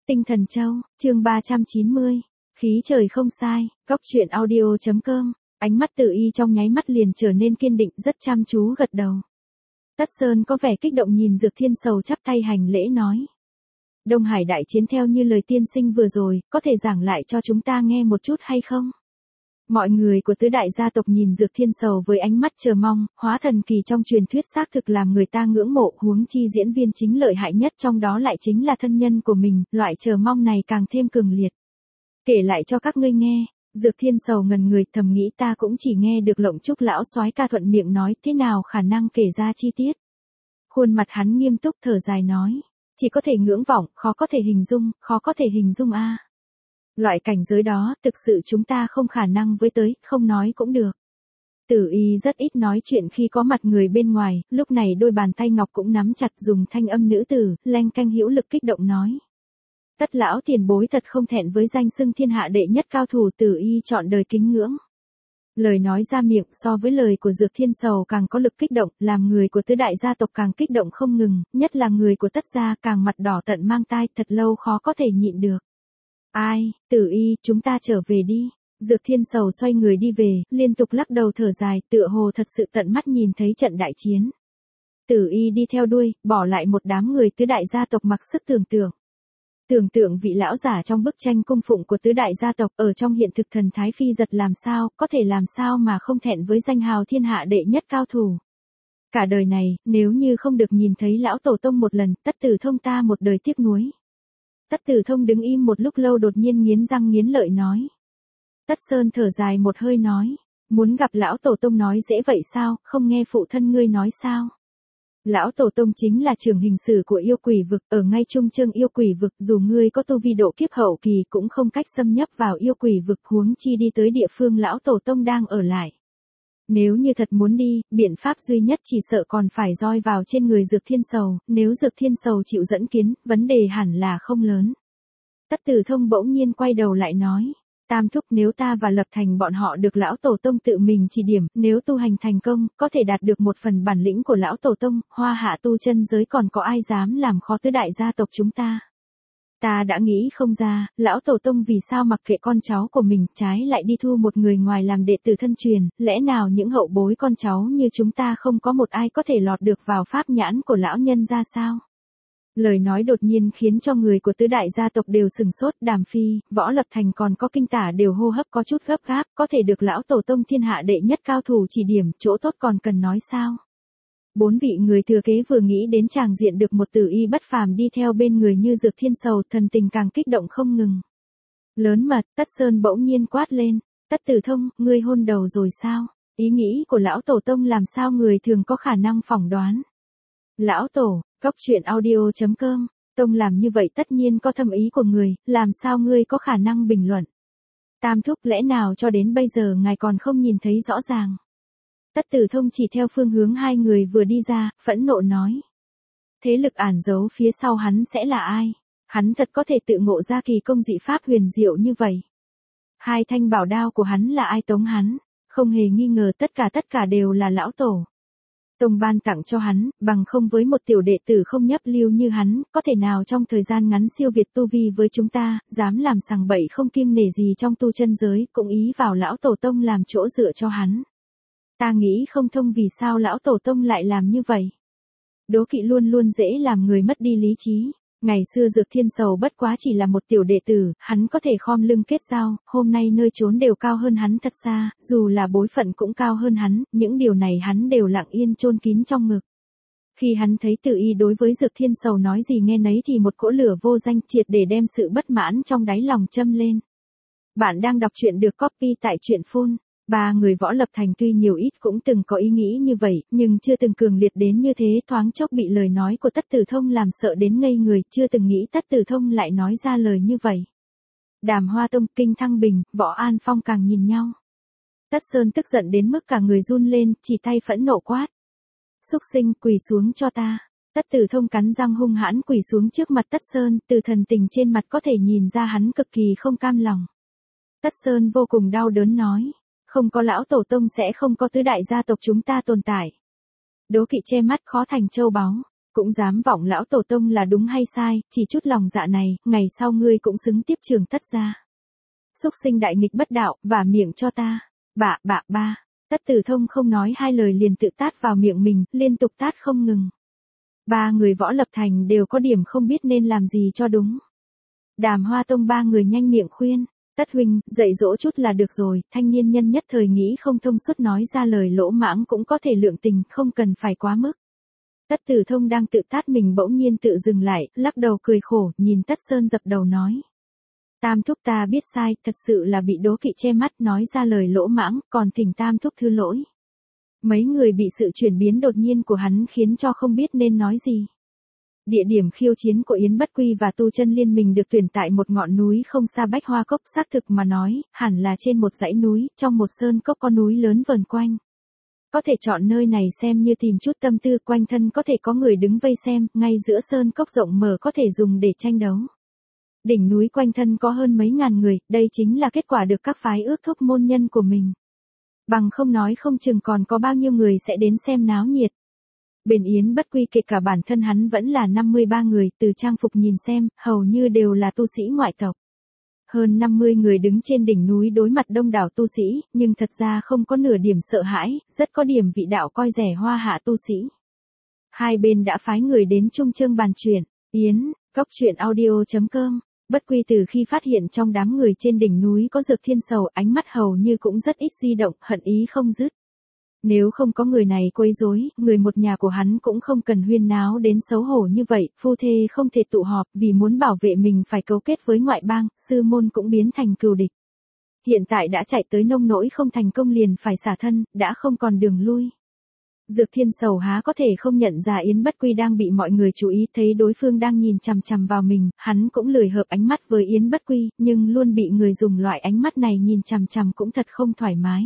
Tinh Thần Châu, chương 390. Khí trời không sai, góc truyện audio.com. Ánh mắt Tử Y trong nháy mắt liền trở nên kiên định, rất chăm chú gật đầu. Tất Sơn có vẻ kích động nhìn Dược Thiên Sầu chắp tay hành lễ nói. Đông Hải đại chiến theo như lời tiên sinh vừa rồi, có thể giảng lại cho chúng ta nghe một chút hay không? Mọi người của tứ đại gia tộc nhìn Dược Thiên Sầu với ánh mắt chờ mong, hóa thần kỳ trong truyền thuyết xác thực làm người ta ngưỡng mộ, huống chi diễn viên chính lợi hại nhất trong đó lại chính là thân nhân của mình, loại chờ mong này càng thêm cường liệt. Kể lại cho các ngươi nghe, Dược Thiên Sầu ngần người thầm nghĩ ta cũng chỉ nghe được Lộng Trúc lão soái ca thuận miệng nói, thế nào khả năng kể ra chi tiết. Khuôn mặt hắn nghiêm túc thở dài nói, chỉ có thể ngưỡng vọng, khó có thể hình dung a. Loại cảnh giới đó, thực sự chúng ta không khả năng với tới, không nói cũng được. Tử Y rất ít nói chuyện khi có mặt người bên ngoài, lúc này đôi bàn tay ngọc cũng nắm chặt dùng thanh âm nữ tử, leng canh hữu lực kích động nói. Tất lão tiền bối thật không thẹn với danh xưng thiên hạ đệ nhất cao thủ, Tử Y chọn đời kính ngưỡng. Lời nói ra miệng so với lời của Dược Thiên Sầu càng có lực kích động, làm người của tứ đại gia tộc càng kích động không ngừng, nhất là người của Tất gia càng mặt đỏ tận mang tai, thật lâu khó có thể nhịn được. Ai, Tử Y, chúng ta trở về đi. Dược Thiên Sầu xoay người đi về, liên tục lắc đầu thở dài, tựa hồ thật sự tận mắt nhìn thấy trận đại chiến. Tử Y đi theo đuôi, bỏ lại một đám người tứ đại gia tộc mặc sức tưởng tượng. Tưởng tượng vị lão giả trong bức tranh cung phụng của tứ đại gia tộc ở trong hiện thực thần thái phi giật làm sao, có thể làm sao mà không thẹn với danh hào thiên hạ đệ nhất cao thủ. Cả đời này, nếu như không được nhìn thấy lão tổ tông một lần, Tất Tử Thông ta một đời tiếc nuối. Tất Tử Thông đứng im một lúc lâu đột nhiên nghiến răng nghiến lợi nói. Tất Sơn thở dài một hơi nói, muốn gặp lão tổ tông nói dễ vậy sao, không nghe phụ thân ngươi nói sao? Lão tổ tông chính là trưởng hình sử của yêu quỷ vực, ở ngay trung chương yêu quỷ vực, dù ngươi có tu vi độ kiếp hậu kỳ cũng không cách xâm nhập vào yêu quỷ vực, huống chi đi tới địa phương lão tổ tông đang ở lại. Nếu như thật muốn đi, biện pháp duy nhất chỉ sợ còn phải roi vào trên người Dược Thiên Sầu, nếu Dược Thiên Sầu chịu dẫn kiến, vấn đề hẳn là không lớn. Tất Tử Thông bỗng nhiên quay đầu lại nói, Tam thúc, nếu ta và Lập Thành bọn họ được lão tổ tông tự mình chỉ điểm, nếu tu hành thành công, có thể đạt được một phần bản lĩnh của lão tổ tông, hoa hạ tu chân giới còn có ai dám làm khó tứ đại gia tộc chúng ta. Ta đã nghĩ không ra, lão tổ tông vì sao mặc kệ con cháu của mình, trái lại đi thu một người ngoài làm đệ tử thân truyền, lẽ nào những hậu bối con cháu như chúng ta không có một ai có thể lọt được vào pháp nhãn của lão nhân ra sao? Lời nói đột nhiên khiến cho người của tứ đại gia tộc đều sừng sốt, Đàm Phi, Võ Lập Thành còn có Kinh Tả đều hô hấp có chút gấp gáp, có thể được lão tổ tông thiên hạ đệ nhất cao thủ chỉ điểm, chỗ tốt còn cần nói sao? Bốn vị người thừa kế vừa nghĩ đến tràng diện được một Tử Y bất phàm đi theo bên người như Dược Thiên Sầu, thần tình càng kích động không ngừng. Lớn mật, Tất Sơn bỗng nhiên quát lên, Tất Tử Thông, ngươi hôn đầu rồi sao? Ý nghĩ của lão tổ tông làm sao người thường có khả năng phỏng đoán? Lão tổ, góc truyện audio.com, tông làm như vậy tất nhiên có thâm ý của người, làm sao ngươi có khả năng bình luận? Tam thúc, lẽ nào cho đến bây giờ ngài còn không nhìn thấy rõ ràng? Tất Tử Thông chỉ theo phương hướng hai người vừa đi ra, phẫn nộ nói. Thế lực ẩn giấu phía sau hắn sẽ là ai? Hắn thật có thể tự ngộ ra kỳ công dị pháp huyền diệu như vậy. Hai thanh bảo đao của hắn là ai tống hắn? Không hề nghi ngờ tất cả đều là lão tổ. Tông ban tặng cho hắn, bằng không với một tiểu đệ tử không nhấp lưu như hắn, có thể nào trong thời gian ngắn siêu việt tu vi với chúng ta, dám làm sằng bậy không kiêng nể gì trong tu chân giới, cũng ý vào lão tổ tông làm chỗ dựa cho hắn. Ta nghĩ không thông vì sao lão tổ tông lại làm như vậy. Đố kỵ luôn luôn dễ làm người mất đi lý trí. Ngày xưa Dược Thiên Sầu bất quá chỉ là một tiểu đệ tử, hắn có thể khom lưng kết giao, hôm nay nơi trốn đều cao hơn hắn thật xa, dù là bối phận cũng cao hơn hắn, những điều này hắn đều lặng yên chôn kín trong ngực. Khi hắn thấy Tử Y đối với Dược Thiên Sầu nói gì nghe nấy thì một cỗ lửa vô danh triệt để đem sự bất mãn trong đáy lòng châm lên. Bạn đang đọc truyện được copy tại truyện phun. Ba người Võ Lập Thành tuy nhiều ít cũng từng có ý nghĩ như vậy, nhưng chưa từng cường liệt đến như thế, thoáng chốc bị lời nói của Tất Tử Thông làm sợ đến ngây người, chưa từng nghĩ Tất Tử Thông lại nói ra lời như vậy. Đàm Hoa Tông, Kinh Thăng Bình, Võ An Phong càng nhìn nhau. Tất Sơn tức giận đến mức cả người run lên, chỉ tay phẫn nộ quát. Súc sinh, quỳ xuống cho ta. Tất Tử Thông cắn răng hung hãn quỳ xuống trước mặt Tất Sơn, từ thần tình trên mặt có thể nhìn ra hắn cực kỳ không cam lòng. Tất Sơn vô cùng đau đớn nói. Không có lão tổ tông sẽ không có tứ đại gia tộc chúng ta tồn tại. Đố kỵ che mắt khó thành châu báu. Cũng dám vọng lão tổ tông là đúng hay sai, chỉ chút lòng dạ này, ngày sau ngươi cũng xứng tiếp trường Tất gia. Xúc sinh đại nghịch bất đạo, vả miệng cho ta. Ba. Tất Tử Thông không nói hai lời liền tự tát vào miệng mình, liên tục tát không ngừng. Ba người Võ Lập Thành đều có điểm không biết nên làm gì cho đúng. Đàm Hoa Tông ba người nhanh miệng khuyên, Tất huynh, dạy dỗ chút là được rồi, thanh niên nhân nhất thời nghĩ không thông suốt nói ra lời lỗ mãng cũng có thể lượng tình, không cần phải quá mức. Tất Tử Thông đang tự tát mình bỗng nhiên tự dừng lại, lắc đầu cười khổ, nhìn Tất Sơn dập đầu nói. Tam thúc ta biết sai, thật sự là bị đố kỵ che mắt nói ra lời lỗ mãng, còn thỉnh Tam thúc thứ lỗi. Mấy người bị sự chuyển biến đột nhiên của hắn khiến cho không biết nên nói gì. Địa điểm khiêu chiến của Yến Bất Quy và Tu Chân Liên Minh được tuyển tại một ngọn núi không xa Bách Hoa Cốc, xác thực mà nói, hẳn là trên một dãy núi, trong một sơn cốc có núi lớn vờn quanh. Có thể chọn nơi này xem như tìm chút tâm tư, quanh thân có thể có người đứng vây xem, ngay giữa sơn cốc rộng mở có thể dùng để tranh đấu. Đỉnh núi quanh thân có hơn mấy ngàn người, đây chính là kết quả được các phái ước thúc môn nhân của mình. Bằng không nói không chừng còn có bao nhiêu người sẽ đến xem náo nhiệt. Bên Yến Bất Quy kể cả bản thân hắn vẫn là 53 người, từ trang phục nhìn xem, hầu như đều là tu sĩ ngoại tộc. Hơn 50 người đứng trên đỉnh núi đối mặt đông đảo tu sĩ, nhưng thật ra không có nửa điểm sợ hãi, rất có điểm vị đạo coi rẻ hoa hạ tu sĩ. Hai bên đã phái người đến chung chương bàn chuyện, Cốc.audio.com. Bất Quy từ khi phát hiện trong đám người trên đỉnh núi có Dược Thiên Sầu, ánh mắt hầu như cũng rất ít di động, hận ý không dứt. Nếu không có người này quấy rối, người một nhà của hắn cũng không cần huyên náo đến xấu hổ như vậy, phu thê không thể tụ họp, vì muốn bảo vệ mình phải cấu kết với ngoại bang, sư môn cũng biến thành cừu địch. Hiện tại đã chạy tới nông nỗi không thành công liền phải xả thân, đã không còn đường lui. Dược Thiên Sầu há có thể không nhận ra Yến Bất Quy đang bị mọi người chú ý, thấy đối phương đang nhìn chằm chằm vào mình, hắn cũng lười hợp ánh mắt với Yến Bất Quy, nhưng luôn bị người dùng loại ánh mắt này nhìn chằm chằm cũng thật không thoải mái.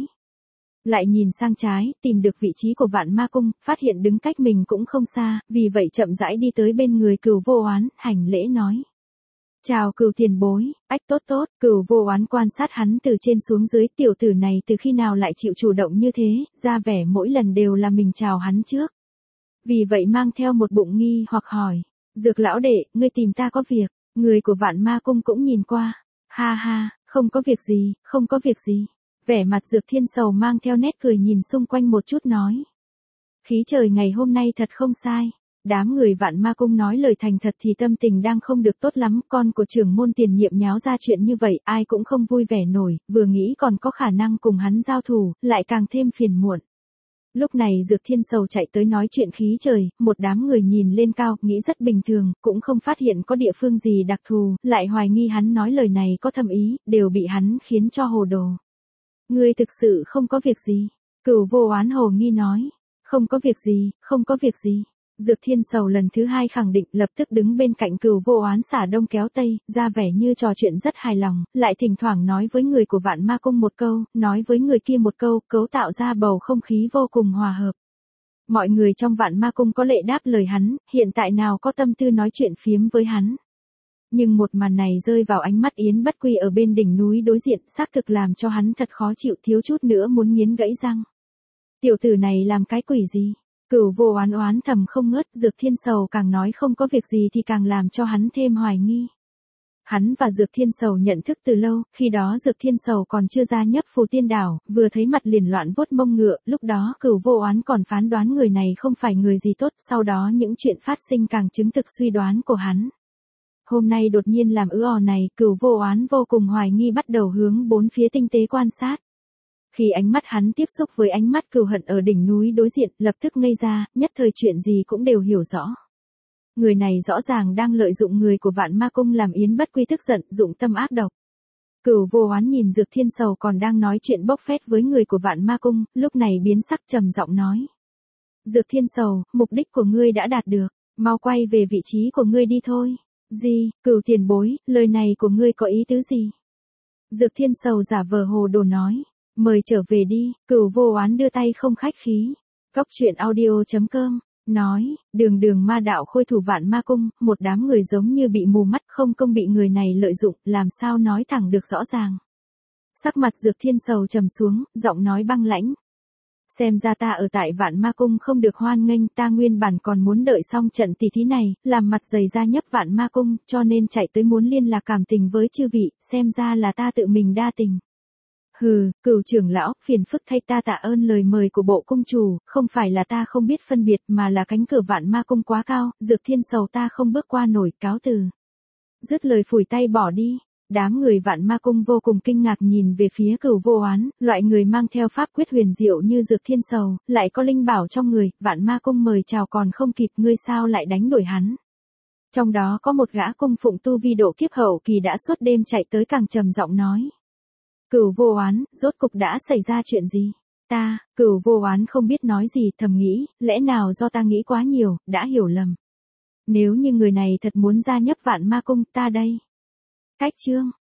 Lại nhìn sang trái, tìm được vị trí của Vạn Ma Cung, phát hiện đứng cách mình cũng không xa, vì vậy chậm rãi đi tới bên người Cửu Vô Oán, hành lễ nói. Chào Cửu tiền bối, ách tốt, Cửu Vô Oán quan sát hắn từ trên xuống dưới, tiểu tử này từ khi nào lại chịu chủ động như thế, ra vẻ mỗi lần đều là mình chào hắn trước. Vì vậy mang theo một bụng nghi hoặc hỏi, Dược lão đệ, ngươi tìm ta có việc, người của Vạn Ma Cung cũng nhìn qua, ha, không có việc gì. Vẻ mặt Dược Thiên Sầu mang theo nét cười nhìn xung quanh một chút nói. Khí trời ngày hôm nay thật không sai. Đám người Vạn Ma Cung nói lời thành thật thì tâm tình đang không được tốt lắm. Con của trưởng môn tiền nhiệm nháo ra chuyện như vậy, ai cũng không vui vẻ nổi, vừa nghĩ còn có khả năng cùng hắn giao thủ, lại càng thêm phiền muộn. Lúc này Dược Thiên Sầu chạy tới nói chuyện khí trời, một đám người nhìn lên cao, nghĩ rất bình thường, cũng không phát hiện có địa phương gì đặc thù, lại hoài nghi hắn nói lời này có thâm ý, đều bị hắn khiến cho hồ đồ. Ngươi thực sự không có việc gì. Cửu Vô Oán hồ nghi nói. Không có việc gì. Dược Thiên Sầu lần thứ hai khẳng định, lập tức đứng bên cạnh Cửu Vô Oán xả đông kéo tây, ra vẻ như trò chuyện rất hài lòng, lại thỉnh thoảng nói với người của Vạn Ma Cung một câu, nói với người kia một câu, cấu tạo ra bầu không khí vô cùng hòa hợp. Mọi người trong Vạn Ma Cung có lệ đáp lời hắn, hiện tại nào có tâm tư nói chuyện phiếm với hắn. Nhưng một màn này rơi vào ánh mắt Yến Bất Quy ở bên đỉnh núi đối diện, xác thực làm cho hắn thật khó chịu, thiếu chút nữa muốn nghiến gãy răng. Tiểu tử này làm cái quỷ gì? Cửu Vô Oán oán thầm không ngớt, Dược Thiên Sầu càng nói không có việc gì thì càng làm cho hắn thêm hoài nghi. Hắn và Dược Thiên Sầu nhận thức từ lâu, khi đó Dược Thiên Sầu còn chưa gia nhập Phù Tiên Đảo, vừa thấy mặt liền loạn vuốt mông ngựa, lúc đó Cửu Vô Oán còn phán đoán người này không phải người gì tốt, sau đó những chuyện phát sinh càng chứng thực suy đoán của hắn. Hôm nay đột nhiên làm này, Cửu Vô Oán vô cùng hoài nghi, bắt đầu hướng bốn phía tinh tế quan sát. Khi ánh mắt hắn tiếp xúc với ánh mắt cừu hận ở đỉnh núi đối diện, lập tức ngây ra, nhất thời chuyện gì cũng đều hiểu rõ. Người này rõ ràng đang lợi dụng người của Vạn Ma Cung làm Yến Bất Quy tức giận, dụng tâm ác độc. Cửu Vô Oán nhìn Dược Thiên Sầu còn đang nói chuyện bốc phét với người của Vạn Ma Cung, lúc này biến sắc trầm giọng nói. Dược Thiên Sầu, mục đích của ngươi đã đạt được, mau quay về vị trí của ngươi đi thôi. Gì, Cửu tiền bối, lời này của ngươi có ý tứ gì? Dược Thiên Sầu giả vờ hồ đồ nói. Mời trở về đi, Cửu Vô Oán đưa tay không khách khí. Cốc.audio.com, nói, đường ma đạo khôi thủ Vạn Ma Cung, một đám người giống như bị mù mắt, không công bị người này lợi dụng, làm sao nói thẳng được rõ ràng. Sắc mặt Dược Thiên Sầu trầm xuống, giọng nói băng lãnh. Xem ra ta ở tại Vạn Ma Cung không được hoan nghênh, ta nguyên bản còn muốn đợi xong trận tỷ thí này, làm mặt dày ra nhấp Vạn Ma Cung, cho nên chạy tới muốn liên lạc cảm tình với chư vị, xem ra là ta tự mình đa tình. Hừ, Cửu trưởng lão, phiền phức thay ta tạ ơn lời mời của bộ cung chủ, không phải là ta không biết phân biệt mà là cánh cửa Vạn Ma Cung quá cao, Dược Thiên Sầu ta không bước qua nổi, cáo từ. Dứt lời phủi tay bỏ đi. Đám người Vạn Ma Cung vô cùng kinh ngạc nhìn về phía Cửu Vô Oán, loại người mang theo pháp quyết huyền diệu như Dược Thiên Sầu, lại có linh bảo trong người, Vạn Ma Cung mời chào còn không kịp, ngươi sao lại đánh đuổi hắn. Trong đó có một gã cung phụng tu vi độ kiếp hậu kỳ đã suốt đêm chạy tới càng trầm giọng nói. Cửu Vô Oán, rốt cục đã xảy ra chuyện gì? Cửu Vô Oán không biết nói gì, thầm nghĩ, lẽ nào do ta nghĩ quá nhiều, đã hiểu lầm. Nếu như người này thật muốn gia nhập Vạn Ma Cung, ta đây. Cách chương